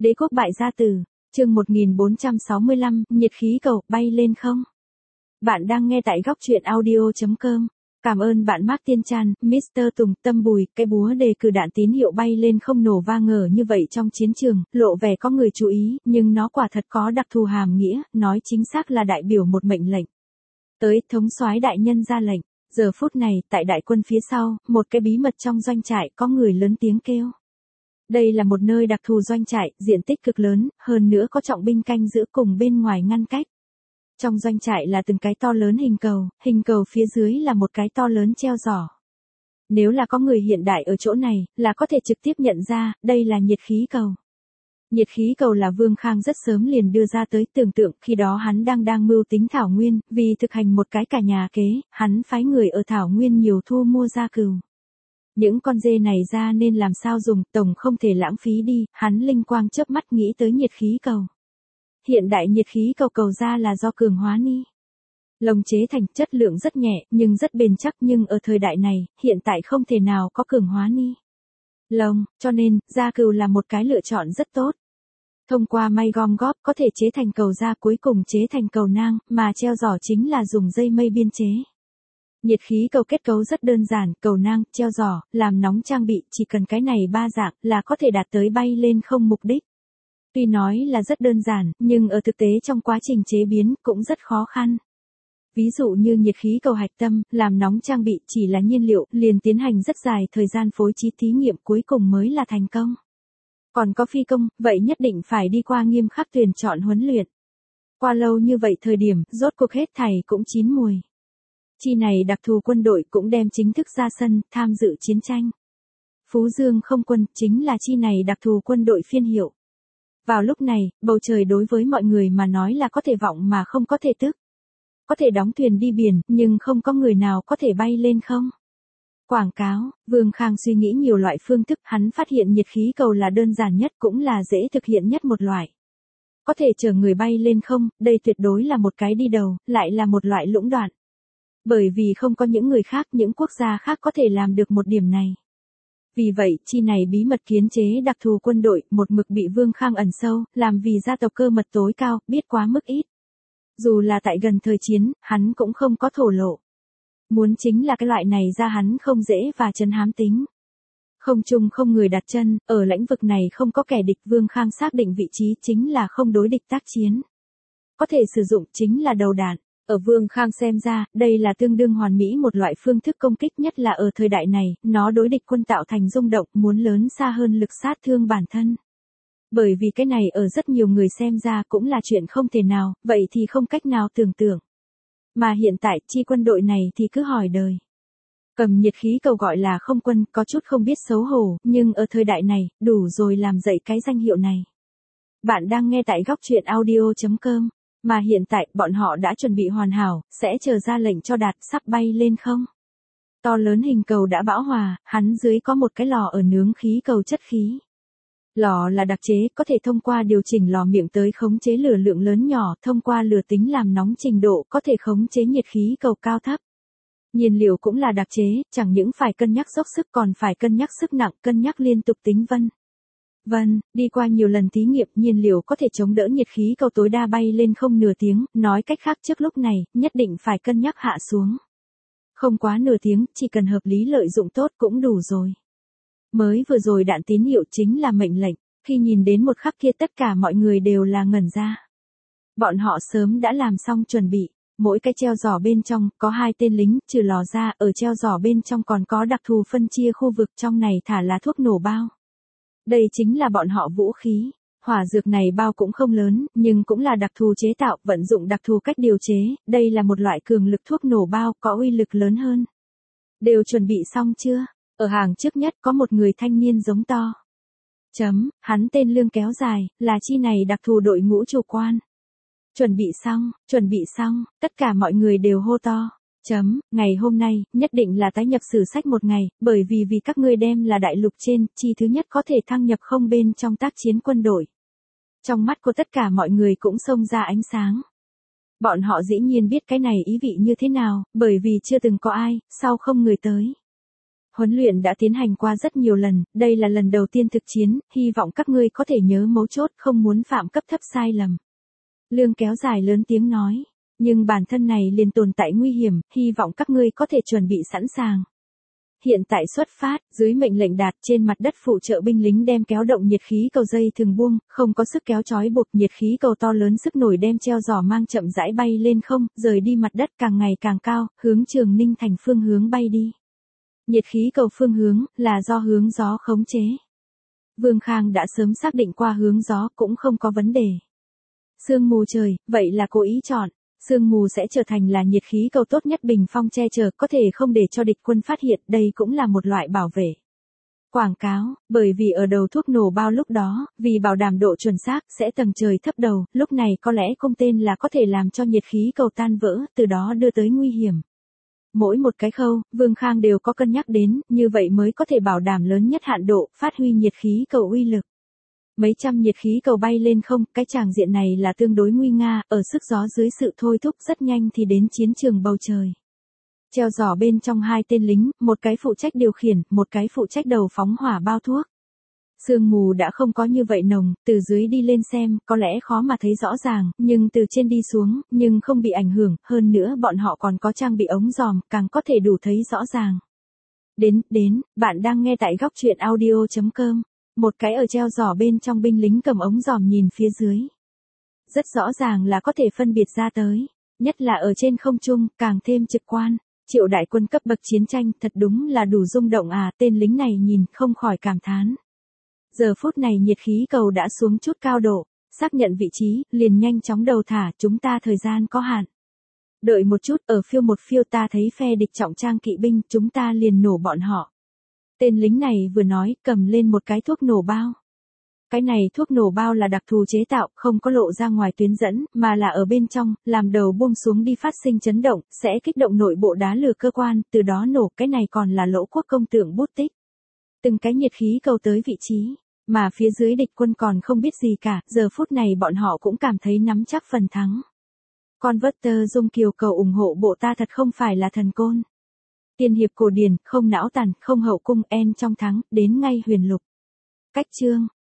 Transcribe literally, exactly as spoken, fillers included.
Đế quốc bại gia tử, chương một nghìn bốn trăm sáu mươi lăm, nhiệt khí cầu, bay lên không? Bạn đang nghe tại góc truyện audio chấm com. Cảm ơn bạn Mark Tiên Trăn, mít tơ Tùng, Tâm Bùi, cái búa đề cử đạn tín hiệu bay lên không nổ vang ngờ như vậy trong chiến trường, lộ vẻ có người chú ý, nhưng nó quả thật có đặc thù hàm nghĩa, nói chính xác là đại biểu một mệnh lệnh. Tới, thống soái đại nhân ra lệnh. Giờ phút này, tại đại quân phía sau, một cái bí mật trong doanh trại có người lớn tiếng kêu. Đây là một nơi đặc thù doanh trại, diện tích cực lớn, hơn nữa có trọng binh canh giữ cùng bên ngoài ngăn cách. Trong doanh trại là từng cái to lớn hình cầu, hình cầu phía dưới là một cái to lớn treo giỏ. Nếu là có người hiện đại ở chỗ này, là có thể trực tiếp nhận ra, đây là nhiệt khí cầu. Nhiệt khí cầu là Vương Khang rất sớm liền đưa ra tới, tưởng tượng khi đó hắn đang đang mưu tính Thảo Nguyên, vì thực hành một cái cả nhà kế, hắn phái người ở Thảo Nguyên nhiều thu mua gia cừu. Những con dê này ra nên làm sao dùng, tổng không thể lãng phí đi, hắn linh quang chớp mắt nghĩ tới nhiệt khí cầu. Hiện đại nhiệt khí cầu cầu ra là do cường hóa ni lông chế thành, chất lượng rất nhẹ, nhưng rất bền chắc, nhưng ở thời đại này, hiện tại không thể nào có cường hóa ni lông, cho nên, gia cừu là một cái lựa chọn rất tốt. Thông qua may gom góp có thể chế thành cầu da, cuối cùng chế thành cầu nang, mà treo giỏ chính là dùng dây mây biên chế. Nhiệt khí cầu kết cấu rất đơn giản, cầu nang, treo giỏ, làm nóng trang bị, chỉ cần cái này ba dạng là có thể đạt tới bay lên không mục đích. Tuy nói là rất đơn giản, nhưng ở thực tế trong quá trình chế biến cũng rất khó khăn. Ví dụ như nhiệt khí cầu hạch tâm, làm nóng trang bị chỉ là nhiên liệu, liền tiến hành rất dài thời gian phối trí thí nghiệm cuối cùng mới là thành công. Còn có phi công, vậy nhất định phải đi qua nghiêm khắc tuyển chọn huấn luyện. Qua lâu như vậy thời điểm, rốt cuộc hết thảy cũng chín mùi. Chi này đặc thù quân đội cũng đem chính thức ra sân, tham dự chiến tranh. Phú Dương không quân, chính là chi này đặc thù quân đội phiên hiệu. Vào lúc này, bầu trời đối với mọi người mà nói là có thể vọng mà không có thể tức. Có thể đóng thuyền đi biển, nhưng không có người nào có thể bay lên không. Quảng cáo, Vương Khang suy nghĩ nhiều loại phương thức, hắn phát hiện nhiệt khí cầu là đơn giản nhất cũng là dễ thực hiện nhất một loại. Có thể chở người bay lên không, đây tuyệt đối là một cái đi đầu, lại là một loại lũng đoạn. Bởi vì không có những người khác, những quốc gia khác có thể làm được một điểm này. Vì vậy, chi này bí mật kiến chế đặc thù quân đội, một mực bị Vương Khang ẩn sâu, làm vì gia tộc cơ mật tối cao, biết quá mức ít. Dù là tại gần thời chiến, hắn cũng không có thổ lộ. Muốn chính là cái loại này ra hắn không dễ và trấn hám tính. Không chung không người đặt chân, ở lĩnh vực này không có kẻ địch, Vương Khang xác định vị trí chính là không đối địch tác chiến. Có thể sử dụng chính là đầu đạn. Ở Vương Khang xem ra, đây là tương đương hoàn mỹ một loại phương thức công kích, nhất là ở thời đại này, nó đối địch quân tạo thành rung động, muốn lớn xa hơn lực sát thương bản thân. Bởi vì cái này ở rất nhiều người xem ra cũng là chuyện không thể nào, vậy thì không cách nào tưởng tượng. Mà hiện tại, chi quân đội này thì cứ hỏi đời. Cầm nhiệt khí cầu gọi là không quân, có chút không biết xấu hổ, nhưng ở thời đại này, đủ rồi làm dậy cái danh hiệu này. Bạn đang nghe tại góc truyện audio chấm com. Mà hiện tại, bọn họ đã chuẩn bị hoàn hảo, sẽ chờ ra lệnh cho đạt, sắp bay lên không. To lớn hình cầu đã bão hòa, hắn dưới có một cái lò ở nướng khí cầu chất khí. Lò là đặc chế, có thể thông qua điều chỉnh lò miệng tới khống chế lửa lượng lớn nhỏ, thông qua lửa tính làm nóng trình độ, có thể khống chế nhiệt khí cầu cao thấp. Nhiên liệu cũng là đặc chế, chẳng những phải cân nhắc dốc sức còn phải cân nhắc sức nặng, cân nhắc liên tục tính vân. Vâng, đi qua nhiều lần thí nghiệm, nhiên liệu có thể chống đỡ nhiệt khí cầu tối đa bay lên không nửa tiếng, nói cách khác trước lúc này, nhất định phải cân nhắc hạ xuống. Không quá nửa tiếng, chỉ cần hợp lý lợi dụng tốt cũng đủ rồi. Mới vừa rồi đạn tín hiệu chính là mệnh lệnh, khi nhìn đến một khắc kia tất cả mọi người đều là ngẩn ra. Bọn họ sớm đã làm xong chuẩn bị, mỗi cái treo giỏ bên trong có hai tên lính, trừ lò ra, ở treo giỏ bên trong còn có đặc thù phân chia khu vực, trong này thả là thuốc nổ bao. Đây chính là bọn họ vũ khí. Hỏa dược này bao cũng không lớn, nhưng cũng là đặc thù chế tạo, vận dụng đặc thù cách điều chế, đây là một loại cường lực thuốc nổ bao, có uy lực lớn hơn. Đều chuẩn bị xong chưa? Ở hàng trước nhất có một người thanh niên giống to. Chấm, hắn tên Lương kéo dài, là chi này đặc thù đội ngũ chủ quan. Chuẩn bị xong, chuẩn bị xong, tất cả mọi người đều hô to. Chấm, ngày hôm nay, nhất định là tái nhập sử sách một ngày, bởi vì vì các ngươi đem là đại lục trên, chi thứ nhất có thể thăng nhập không bên trong tác chiến quân đội. Trong mắt của tất cả mọi người cũng xông ra ánh sáng. Bọn họ dĩ nhiên biết cái này ý vị như thế nào, bởi vì chưa từng có ai, sau không người tới. Huấn luyện đã tiến hành qua rất nhiều lần, đây là lần đầu tiên thực chiến, hy vọng các ngươi có thể nhớ mấu chốt, không muốn phạm cấp thấp sai lầm. Lương kéo dài lớn tiếng nói, nhưng bản thân này liền tồn tại nguy hiểm, hy vọng các ngươi có thể chuẩn bị sẵn sàng. Hiện tại xuất phát, dưới mệnh lệnh đạt trên mặt đất phụ trợ binh lính đem kéo động nhiệt khí cầu dây thường buông, không có sức kéo trói buộc nhiệt khí cầu to lớn sức nổi đem treo giỏ mang chậm rãi bay lên không, rời đi mặt đất càng ngày càng cao, hướng Trường Ninh thành phương hướng bay đi. Nhiệt khí cầu phương hướng là do hướng gió khống chế. Vương Khang đã sớm xác định qua hướng gió cũng không có vấn đề. Sương mù trời, vậy là cố ý chọn. Sương mù sẽ trở thành là nhiệt khí cầu tốt nhất bình phong che chở, có thể không để cho địch quân phát hiện, đây cũng là một loại bảo vệ. Quảng cáo, bởi vì ở đầu thuốc nổ bao lúc đó, vì bảo đảm độ chuẩn xác, sẽ tầng trời thấp đầu, lúc này có lẽ cung tên là có thể làm cho nhiệt khí cầu tan vỡ, từ đó đưa tới nguy hiểm. Mỗi một cái khâu, Vương Khang đều có cân nhắc đến, như vậy mới có thể bảo đảm lớn nhất hạn độ, phát huy nhiệt khí cầu uy lực. Mấy trăm nhiệt khí cầu bay lên không, cái tràng diện này là tương đối nguy nga, ở sức gió dưới sự thôi thúc rất nhanh thì đến chiến trường bầu trời. Treo giỏ bên trong hai tên lính, một cái phụ trách điều khiển, một cái phụ trách đầu phóng hỏa bao thuốc. Sương mù đã không có như vậy nồng, từ dưới đi lên xem, có lẽ khó mà thấy rõ ràng, nhưng từ trên đi xuống, nhưng không bị ảnh hưởng, hơn nữa bọn họ còn có trang bị ống dòm, càng có thể đủ thấy rõ ràng. Đến, đến, bạn đang nghe tại góc truyện audio chấm com. Một cái ở treo giỏ bên trong binh lính cầm ống dòm nhìn phía dưới. Rất rõ ràng là có thể phân biệt ra tới, nhất là ở trên không trung, càng thêm trực quan. Triệu đại quân cấp bậc chiến tranh thật đúng là đủ rung động à, tên lính này nhìn không khỏi cảm thán. Giờ phút này nhiệt khí cầu đã xuống chút cao độ, xác nhận vị trí, liền nhanh chóng đầu thả, chúng ta thời gian có hạn. Đợi một chút, ở phiêu một phiêu ta thấy phe địch trọng trang kỵ binh, chúng ta liền nổ bọn họ. Tên lính này vừa nói, cầm lên một cái thuốc nổ bao. Cái này thuốc nổ bao là đặc thù chế tạo, không có lộ ra ngoài tuyến dẫn, mà là ở bên trong, làm đầu buông xuống đi phát sinh chấn động, sẽ kích động nội bộ đá lửa cơ quan, từ đó nổ, cái này còn là lỗ quốc công tượng bút tích. Từng cái nhiệt khí cầu tới vị trí, mà phía dưới địch quân còn không biết gì cả, giờ phút này bọn họ cũng cảm thấy nắm chắc phần thắng. Converter Dung Kiều cầu ủng hộ bộ ta thật không phải là thần côn. Tiên hiệp cổ điển, không não tàn, không hậu cung, en trong thắng, đến ngay huyền lục. Cách chương.